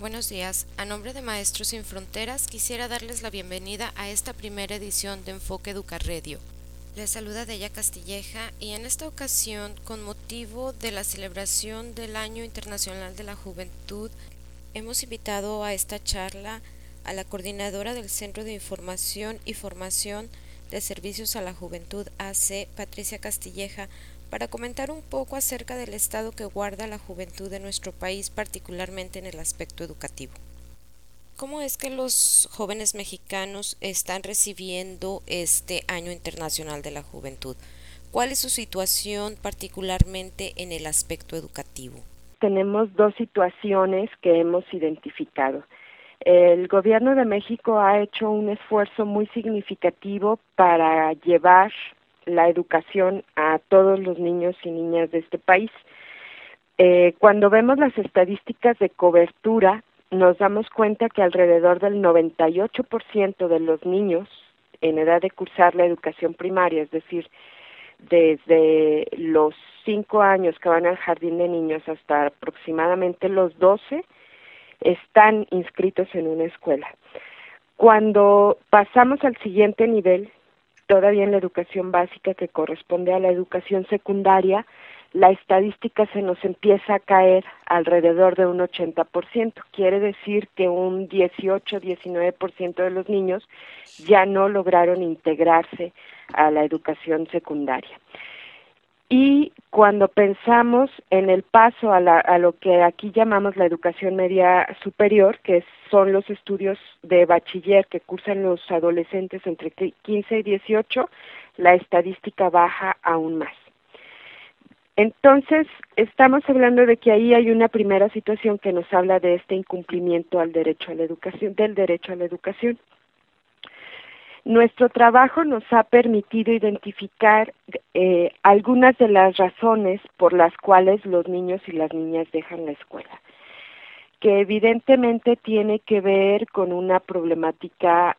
buenos días. A nombre de Maestros Sin Fronteras, quisiera darles la bienvenida a esta primera edición de Enfoque Educarredio. Les saluda Deya Castilleja y en esta ocasión, con motivo de la celebración del Año Internacional de la Juventud, hemos invitado a esta charla a la coordinadora del Centro de Información y Formación de Servicios a la Juventud AC, Patricia Castilleja, para comentar un poco acerca del estado que guarda la juventud de nuestro país, particularmente en el aspecto educativo. ¿Cómo es que los jóvenes mexicanos están recibiendo este Año Internacional de la Juventud? ¿Cuál es su situación particularmente en el aspecto educativo? Tenemos dos situaciones que hemos identificado. El gobierno de México ha hecho un esfuerzo muy significativo para llevar la educación a todos los niños y niñas de este país. Cuando vemos las estadísticas de cobertura, nos damos cuenta que alrededor del 98% de los niños en edad de cursar la educación primaria, es decir, desde los 5 años que van al jardín de niños hasta aproximadamente los 12, están inscritos en una escuela. Cuando pasamos al siguiente nivel, todavía en la educación básica que corresponde a la educación secundaria, la estadística se nos empieza a caer alrededor de un 80%. Quiere decir que un 18-19% de los niños ya no lograron integrarse a la educación secundaria. Y cuando pensamos en el paso a lo que aquí llamamos la educación media superior, que son los estudios de bachiller que cursan los adolescentes entre 15 y 18, la estadística baja aún más. Entonces, estamos hablando de que ahí hay una primera situación que nos habla de este incumplimiento al derecho a la educación, del derecho a la educación. Nuestro trabajo nos ha permitido identificar algunas de las razones por las cuales los niños y las niñas dejan la escuela, que evidentemente tiene que ver con una problemática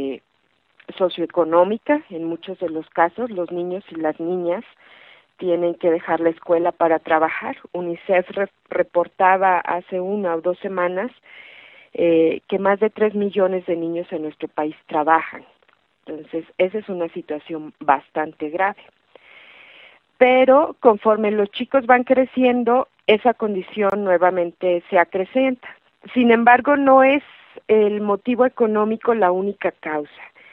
socioeconómica. En muchos de los casos, los niños y las niñas tienen que dejar la escuela para trabajar. UNICEF reportaba hace 1 o 2 semanas que más de 3 millones de niños en nuestro país trabajan. Entonces, esa es una situación bastante grave. Pero conforme los chicos van creciendo, esa condición nuevamente se acrecenta. Sin embargo, no es el motivo económico la única causa.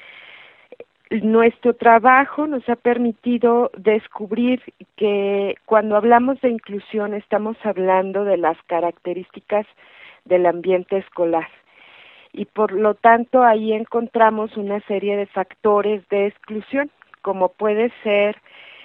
Nuestro trabajo nos ha permitido descubrir que cuando hablamos de inclusión estamos hablando de las características del ambiente escolar. Y por lo tanto ahí encontramos una serie de factores de exclusión, como puede ser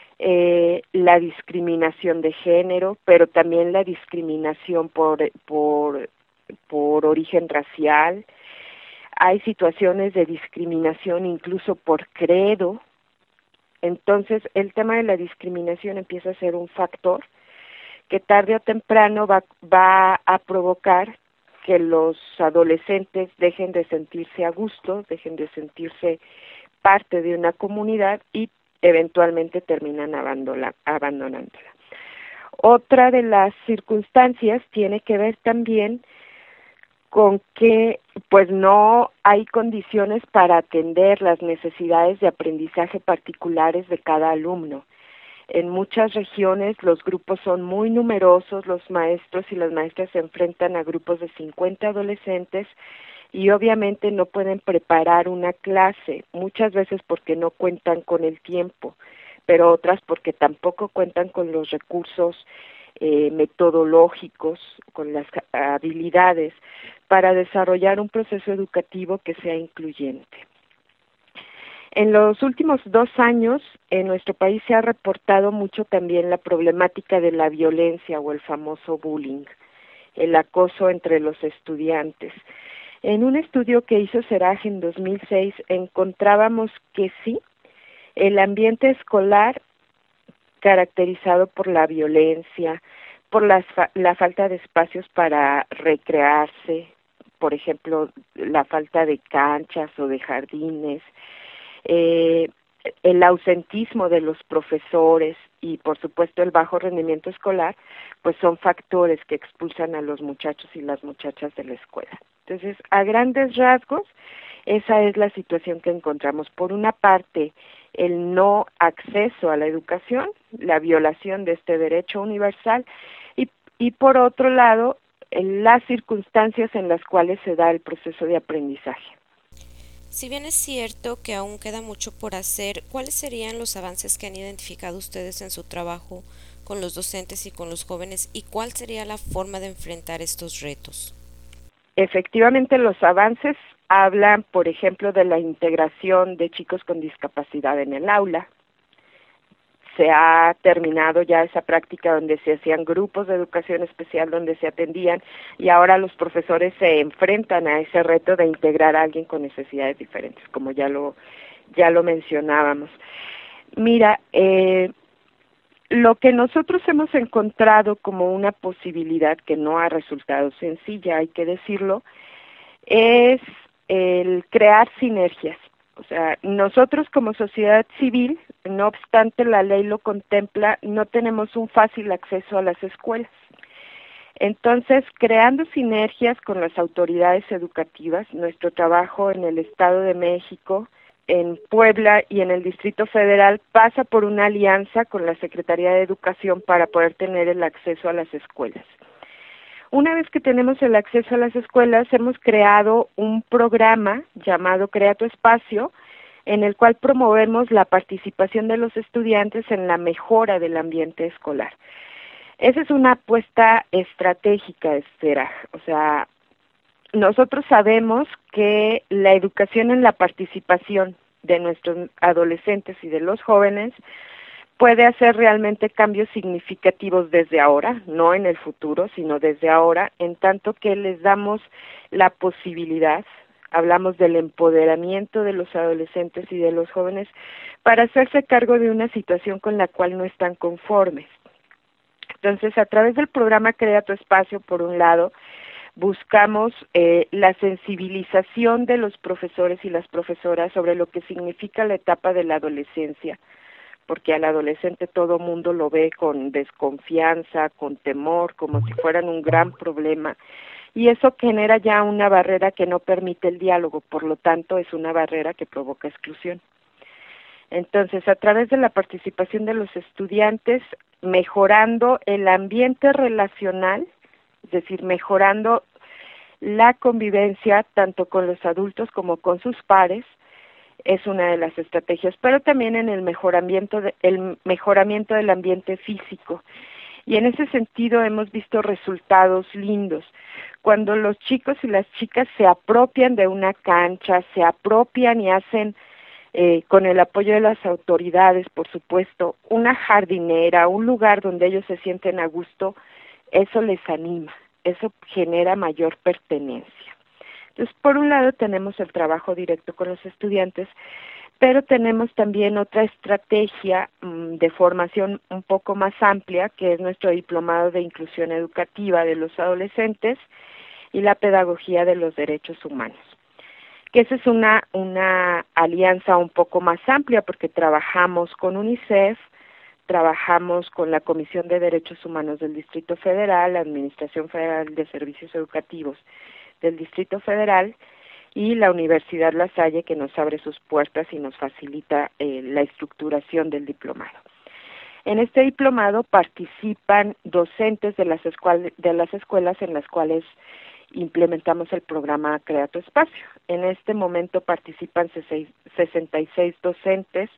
la discriminación de género, pero también la discriminación por origen racial. Hay situaciones de discriminación incluso por credo. Entonces el tema de la discriminación empieza a ser un factor que tarde o temprano va a provocar que los adolescentes dejen de sentirse a gusto, dejen de sentirse parte de una comunidad y eventualmente terminan abandonándola. Otra de las circunstancias tiene que ver también con que pues no hay condiciones para atender las necesidades de aprendizaje particulares de cada alumno. En muchas regiones los grupos son muy numerosos, los maestros y las maestras se enfrentan a grupos de 50 adolescentes y obviamente no pueden preparar una clase, muchas veces porque no cuentan con el tiempo, pero otras porque tampoco cuentan con los recursos metodológicos, con las habilidades para desarrollar un proceso educativo que sea incluyente. En los últimos 2 años, en nuestro país se ha reportado mucho también la problemática de la violencia o el famoso bullying, el acoso entre los estudiantes. En un estudio que hizo CERAJ en 2006 encontrábamos que sí, el ambiente escolar caracterizado por la violencia, por la falta de espacios para recrearse, por ejemplo, la falta de canchas o de jardines, el ausentismo de los profesores y por supuesto el bajo rendimiento escolar, pues son factores que expulsan a los muchachos y las muchachas de la escuela. Entonces, a grandes rasgos, esa es la situación que encontramos. Por una parte, el no acceso a la educación, la violación de este derecho universal, y por otro lado, las circunstancias en las cuales se da el proceso de aprendizaje. Si bien es cierto que aún queda mucho por hacer, ¿cuáles serían los avances que han identificado ustedes en su trabajo con los docentes y con los jóvenes y cuál sería la forma de enfrentar estos retos? Efectivamente, los avances hablan, por ejemplo, de la integración de chicos con discapacidad en el aula. Se ha terminado ya esa práctica donde se hacían grupos de educación especial donde se atendían y ahora los profesores se enfrentan a ese reto de integrar a alguien con necesidades diferentes, como ya lo mencionábamos. Mira, lo que nosotros hemos encontrado como una posibilidad que no ha resultado sencilla, hay que decirlo, es el crear sinergias. O sea, nosotros como sociedad civil, no obstante la ley lo contempla, no tenemos un fácil acceso a las escuelas. Entonces, creando sinergias con las autoridades educativas, nuestro trabajo en el Estado de México, en Puebla y en el Distrito Federal pasa por una alianza con la Secretaría de Educación para poder tener el acceso a las escuelas. Una vez que tenemos el acceso a las escuelas, hemos creado un programa llamado Crea tu Espacio, en el cual promovemos la participación de los estudiantes en la mejora del ambiente escolar. Esa es una apuesta estratégica, Esther. O sea, nosotros sabemos que la educación en la participación de nuestros adolescentes y de los jóvenes puede hacer realmente cambios significativos desde ahora, no en el futuro, sino desde ahora, en tanto que les damos la posibilidad, hablamos del empoderamiento de los adolescentes y de los jóvenes, para hacerse cargo de una situación con la cual no están conformes. Entonces, a través del programa Crea tu Espacio, por un lado, buscamos la sensibilización de los profesores y las profesoras sobre lo que significa la etapa de la adolescencia, porque al adolescente todo mundo lo ve con desconfianza, con temor, como si fueran un gran problema, y eso genera ya una barrera que no permite el diálogo, por lo tanto es una barrera que provoca exclusión. Entonces, a través de la participación de los estudiantes, mejorando el ambiente relacional, es decir, mejorando la convivencia tanto con los adultos como con sus pares, es una de las estrategias, pero también en el mejoramiento del ambiente físico. Y en ese sentido hemos visto resultados lindos. Cuando los chicos y las chicas se apropian de una cancha, se apropian y hacen, con el apoyo de las autoridades, por supuesto, una jardinera, un lugar donde ellos se sienten a gusto, eso les anima, eso genera mayor pertenencia. Entonces, por un lado tenemos el trabajo directo con los estudiantes, pero tenemos también otra estrategia de formación un poco más amplia, que es nuestro diplomado de inclusión educativa de los adolescentes y la pedagogía de los derechos humanos. Que esa es una alianza un poco más amplia porque trabajamos con UNICEF, trabajamos con la Comisión de Derechos Humanos del Distrito Federal, la Administración Federal de Servicios Educativos del Distrito Federal y la Universidad La Salle, que nos abre sus puertas y nos facilita la estructuración del diplomado. En este diplomado participan docentes de las escuelas en las cuales implementamos el programa Crea tu Espacio. En este momento participan 66 docentes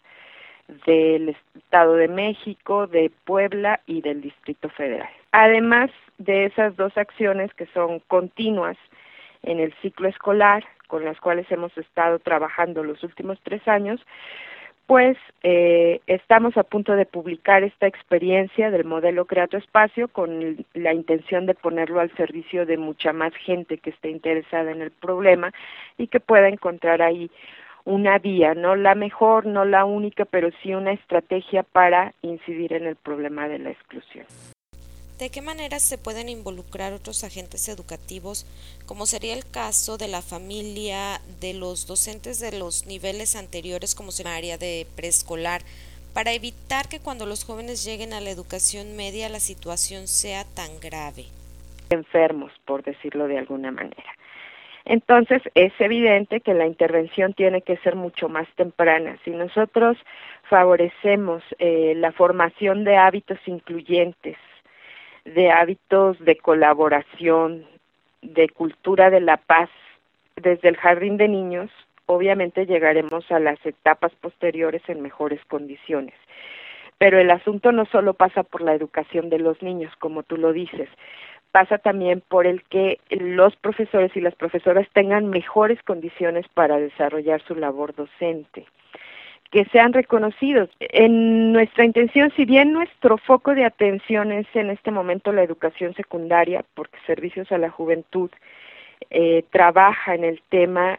del Estado de México, de Puebla y del Distrito Federal. Además de esas dos acciones que son continuas en el ciclo escolar, con las cuales hemos estado trabajando los últimos 3 años, pues estamos a punto de publicar esta experiencia del modelo Crea tu Espacio con la intención de ponerlo al servicio de mucha más gente que esté interesada en el problema y que pueda encontrar ahí una vía, no la mejor, no la única, pero sí una estrategia para incidir en el problema de la exclusión. ¿De qué manera se pueden involucrar otros agentes educativos, como sería el caso de la familia, de los docentes de los niveles anteriores, como área de preescolar, para evitar que cuando los jóvenes lleguen a la educación media la situación sea tan grave? Enfermos, por decirlo de alguna manera. Entonces, es evidente que la intervención tiene que ser mucho más temprana. Si nosotros favorecemos la formación de hábitos incluyentes, de hábitos de colaboración, de cultura de la paz, desde el jardín de niños, obviamente llegaremos a las etapas posteriores en mejores condiciones. Pero el asunto no solo pasa por la educación de los niños, como tú lo dices, pasa también por el que los profesores y las profesoras tengan mejores condiciones para desarrollar su labor docente, que sean reconocidos. En nuestra intención, si bien nuestro foco de atención es en este momento la educación secundaria, porque Servicios a la Juventud trabaja en el tema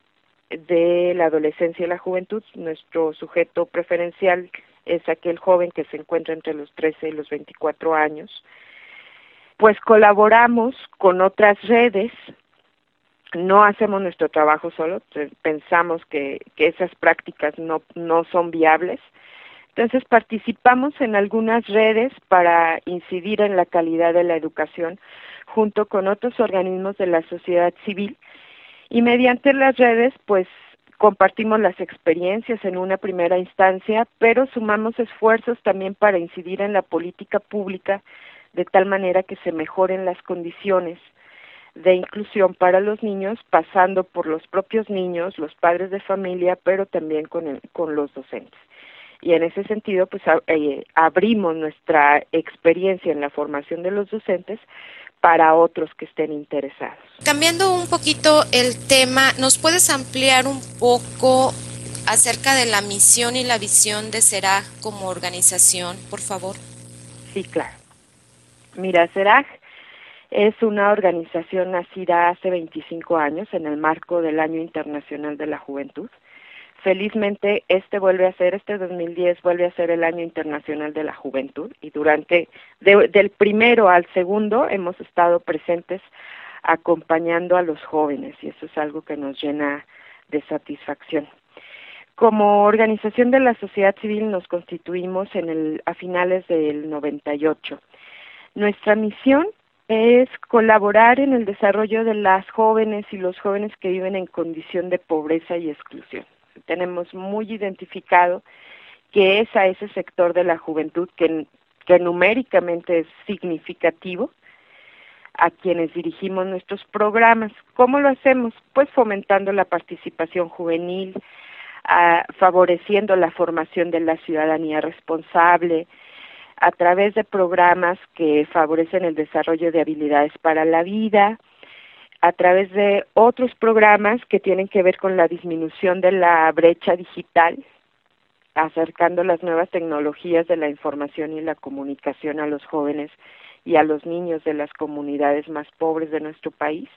de la adolescencia y la juventud, nuestro sujeto preferencial es aquel joven que se encuentra entre los 13 y los 24 años, pues colaboramos con otras redes, no hacemos nuestro trabajo solo, pensamos que esas prácticas no son viables, entonces participamos en algunas redes para incidir en la calidad de la educación junto con otros organismos de la sociedad civil y mediante las redes pues compartimos las experiencias en una primera instancia, pero sumamos esfuerzos también para incidir en la política pública de tal manera que se mejoren las condiciones de inclusión para los niños, pasando por los propios niños, los padres de familia, pero también con los docentes. Y en ese sentido, pues abrimos nuestra experiencia en la formación de los docentes para otros que estén interesados. Cambiando un poquito el tema, ¿nos puedes ampliar un poco acerca de la misión y la visión de CERAG como organización, por favor? Sí, claro. Mira, CERAG es una organización nacida hace 25 años en el marco del Año Internacional de la Juventud. Felizmente este 2010 vuelve a ser el Año Internacional de la Juventud y del primero al segundo hemos estado presentes acompañando a los jóvenes y eso es algo que nos llena de satisfacción. Como organización de la sociedad civil nos constituimos a finales del 98. Nuestra misión es colaborar en el desarrollo de las jóvenes y los jóvenes que viven en condición de pobreza y exclusión. Tenemos muy identificado que es a ese sector de la juventud que numéricamente es significativo a quienes dirigimos nuestros programas. ¿Cómo lo hacemos? Pues fomentando la participación juvenil, favoreciendo la formación de la ciudadanía responsable, a través de programas que favorecen el desarrollo de habilidades para la vida, a través de otros programas que tienen que ver con la disminución de la brecha digital, acercando las nuevas tecnologías de la información y la comunicación a los jóvenes y a los niños de las comunidades más pobres de nuestro país,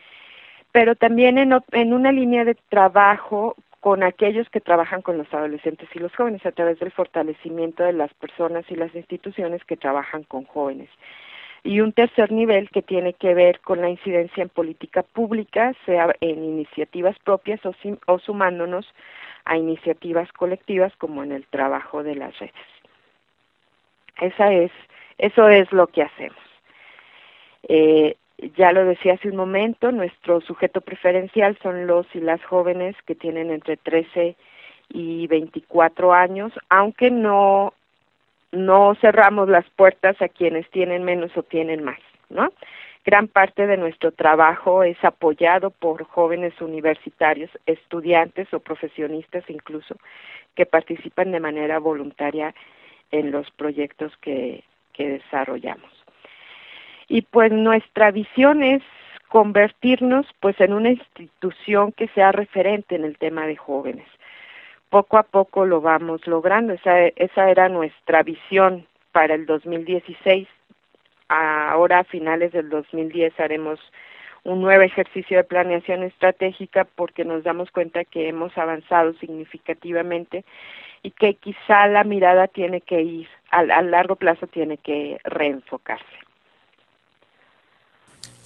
pero también en una línea de trabajo con aquellos que trabajan con los adolescentes y los jóvenes a través del fortalecimiento de las personas y las instituciones que trabajan con jóvenes. Y un tercer nivel que tiene que ver con la incidencia en política pública, sea en iniciativas propias o sumándonos a iniciativas colectivas como en el trabajo de las redes. Eso es lo que hacemos. Ya lo decía hace un momento, nuestro sujeto preferencial son los y las jóvenes que tienen entre 13 y 24 años, aunque no cerramos las puertas a quienes tienen menos o tienen más, ¿no? Gran parte de nuestro trabajo es apoyado por jóvenes universitarios, estudiantes o profesionistas incluso, que participan de manera voluntaria en los proyectos que desarrollamos. Y pues nuestra visión es convertirnos pues en una institución que sea referente en el tema de jóvenes. Poco a poco lo vamos logrando, esa era nuestra visión para el 2016. Ahora a finales del 2010 haremos un nuevo ejercicio de planeación estratégica porque nos damos cuenta que hemos avanzado significativamente y que quizá la mirada tiene que ir, a largo plazo tiene que reenfocarse.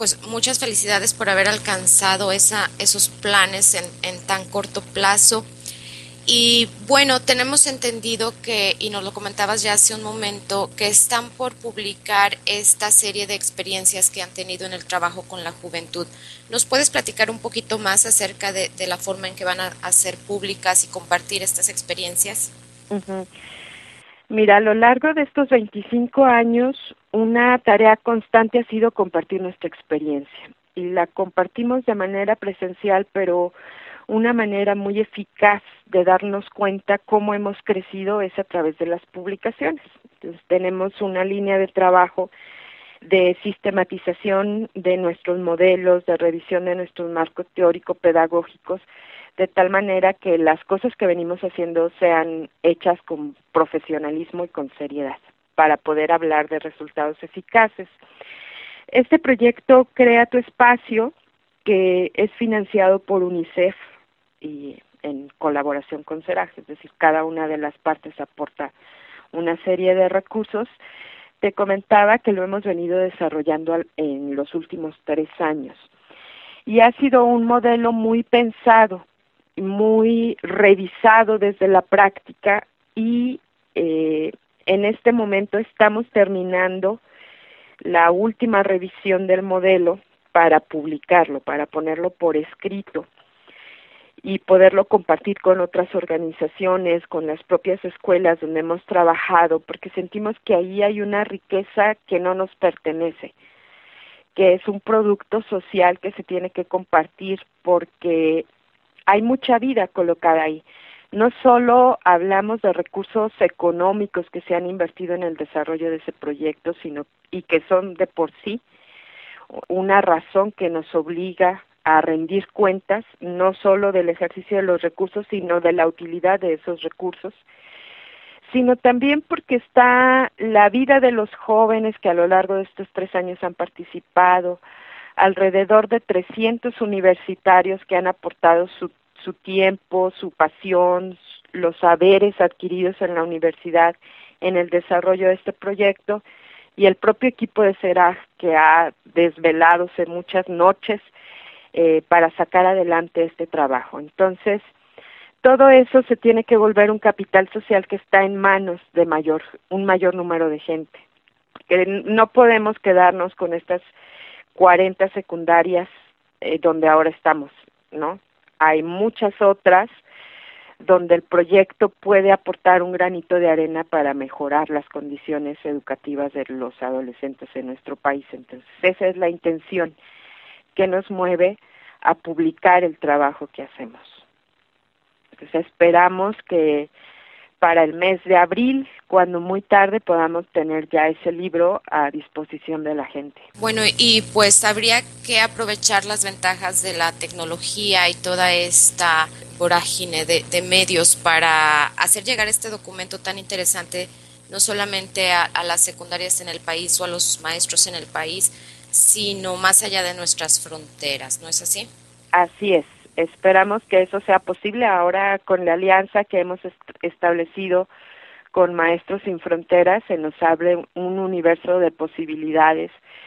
Pues muchas felicidades por haber alcanzado esos planes en tan corto plazo. Y bueno, tenemos entendido que, y nos lo comentabas ya hace un momento, que están por publicar esta serie de experiencias que han tenido en el trabajo con la juventud. ¿Nos puedes platicar un poquito más acerca de la forma en que van a ser públicas y compartir estas experiencias? Uh-huh. Mira, a lo largo de estos 25 años, una tarea constante ha sido compartir nuestra experiencia. Y la compartimos de manera presencial, pero una manera muy eficaz de darnos cuenta cómo hemos crecido es a través de las publicaciones. Entonces, tenemos una línea de trabajo de sistematización de nuestros modelos, de revisión de nuestros marcos teórico-pedagógicos, de tal manera que las cosas que venimos haciendo sean hechas con profesionalismo y con seriedad, para poder hablar de resultados eficaces. Este proyecto Crea tu Espacio, que es financiado por UNICEF y en colaboración con CERAG, es decir, cada una de las partes aporta una serie de recursos. Te comentaba que lo hemos venido desarrollando en los últimos 3 años y ha sido un modelo muy pensado, muy revisado desde la práctica y en este momento estamos terminando la última revisión del modelo para publicarlo, para ponerlo por escrito y poderlo compartir con otras organizaciones, con las propias escuelas donde hemos trabajado, porque sentimos que ahí hay una riqueza que no nos pertenece, que es un producto social que se tiene que compartir porque hay mucha vida colocada ahí. No solo hablamos de recursos económicos que se han invertido en el desarrollo de ese proyecto, sino y que son de por sí una razón que nos obliga a rendir cuentas, no solo del ejercicio de los recursos, sino de la utilidad de esos recursos, sino también porque está la vida de los jóvenes que a lo largo de estos 3 años han participado, alrededor de 300 universitarios que han aportado su tiempo, su pasión, los saberes adquiridos en la universidad en el desarrollo de este proyecto, y el propio equipo de CERAG que ha desveladose muchas noches para sacar adelante este trabajo. Entonces, todo eso se tiene que volver un capital social que está en manos de un mayor número de gente. Que no podemos quedarnos con estas 40 secundarias donde ahora estamos, ¿no? Hay muchas otras donde el proyecto puede aportar un granito de arena para mejorar las condiciones educativas de los adolescentes en nuestro país. Entonces, esa es la intención que nos mueve a publicar el trabajo que hacemos. Entonces, esperamos que para el mes de abril, cuando muy tarde, podamos tener ya ese libro a disposición de la gente. Bueno, y pues habría que aprovechar las ventajas de la tecnología y toda esta vorágine de medios para hacer llegar este documento tan interesante no solamente a las secundarias en el país o a los maestros en el país, sino más allá de nuestras fronteras, ¿no es así? Así es. Esperamos que eso sea posible ahora con la alianza que hemos establecido con Maestros Sin Fronteras. Se nos abre un universo de posibilidades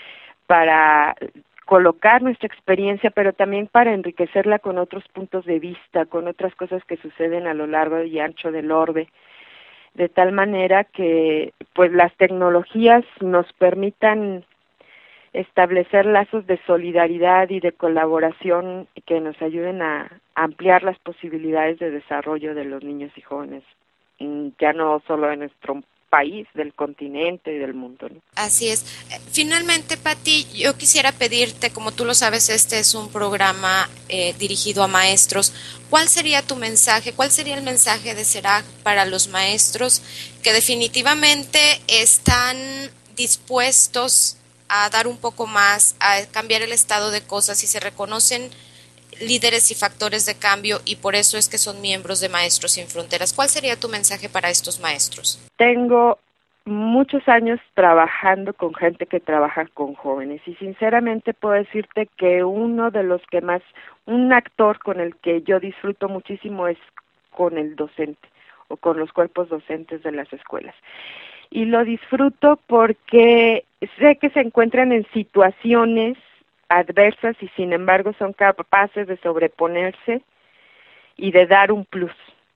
para colocar nuestra experiencia, pero también para enriquecerla con otros puntos de vista, con otras cosas que suceden a lo largo y ancho del orbe, de tal manera que pues las tecnologías nos permitan establecer lazos de solidaridad y de colaboración que nos ayuden a ampliar las posibilidades de desarrollo de los niños y jóvenes, ya no solo en nuestro país, del continente y del mundo, ¿no? Así es. Finalmente, Pati, yo quisiera pedirte, como tú lo sabes, este es un programa dirigido a maestros. ¿Cuál sería tu mensaje? ¿Cuál sería el mensaje de CERAG para los maestros que definitivamente están dispuestos a dar un poco más, a cambiar el estado de cosas y se reconocen líderes y factores de cambio y por eso es que son miembros de Maestros Sin Fronteras? ¿Cuál sería tu mensaje para estos maestros? Tengo muchos años trabajando con gente que trabaja con jóvenes y sinceramente puedo decirte que uno de los que más, un actor con el que yo disfruto muchísimo es con el docente o con los cuerpos docentes de las escuelas. Y lo disfruto porque sé que se encuentran en situaciones adversas y sin embargo son capaces de sobreponerse y de dar un plus.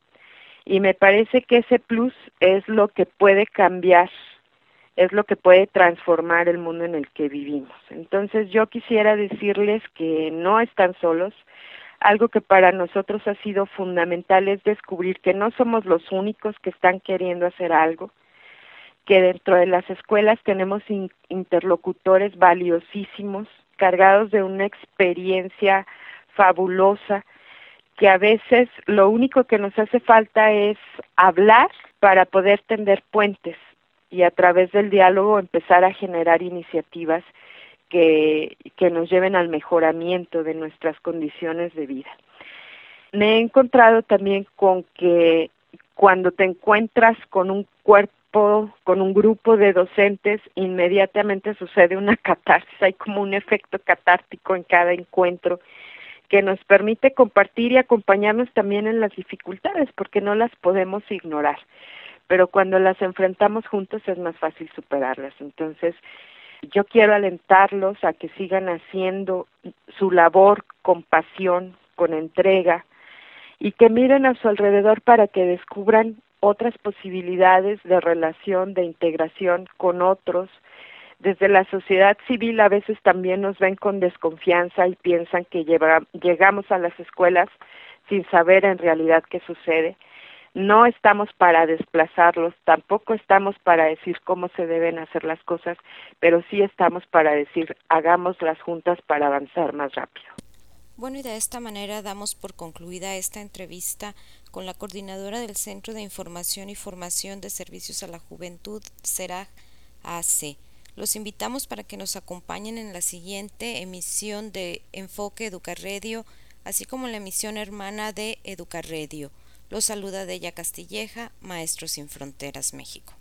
Y me parece que ese plus es lo que puede cambiar, es lo que puede transformar el mundo en el que vivimos. Entonces yo quisiera decirles que no están solos. Algo que para nosotros ha sido fundamental es descubrir que no somos los únicos que están queriendo hacer algo, que dentro de las escuelas tenemos interlocutores valiosísimos, cargados de una experiencia fabulosa, que a veces lo único que nos hace falta es hablar para poder tender puentes y a través del diálogo empezar a generar iniciativas que nos lleven al mejoramiento de nuestras condiciones de vida. Me he encontrado también con que cuando te encuentras con un cuerpo, con un grupo de docentes, inmediatamente sucede una catarsis, hay como un efecto catártico en cada encuentro que nos permite compartir y acompañarnos también en las dificultades, porque no las podemos ignorar, pero cuando las enfrentamos juntos es más fácil superarlas. Entonces, yo quiero alentarlos a que sigan haciendo su labor con pasión, con entrega, y que miren a su alrededor para que descubran otras posibilidades de relación, de integración con otros. Desde la sociedad civil a veces también nos ven con desconfianza y piensan que llegamos a las escuelas sin saber en realidad qué sucede. No estamos para desplazarlos, tampoco estamos para decir cómo se deben hacer las cosas, pero sí estamos para decir hagámoslas juntas para avanzar más rápido. Bueno, y de esta manera damos por concluida esta entrevista con la coordinadora del Centro de Información y Formación de Servicios a la Juventud, CERAJ AC. Los invitamos para que nos acompañen en la siguiente emisión de Enfoque Educarradio, así como en la emisión hermana de Educarradio. Los saluda Deya Castilleja, Maestros Sin Fronteras, México.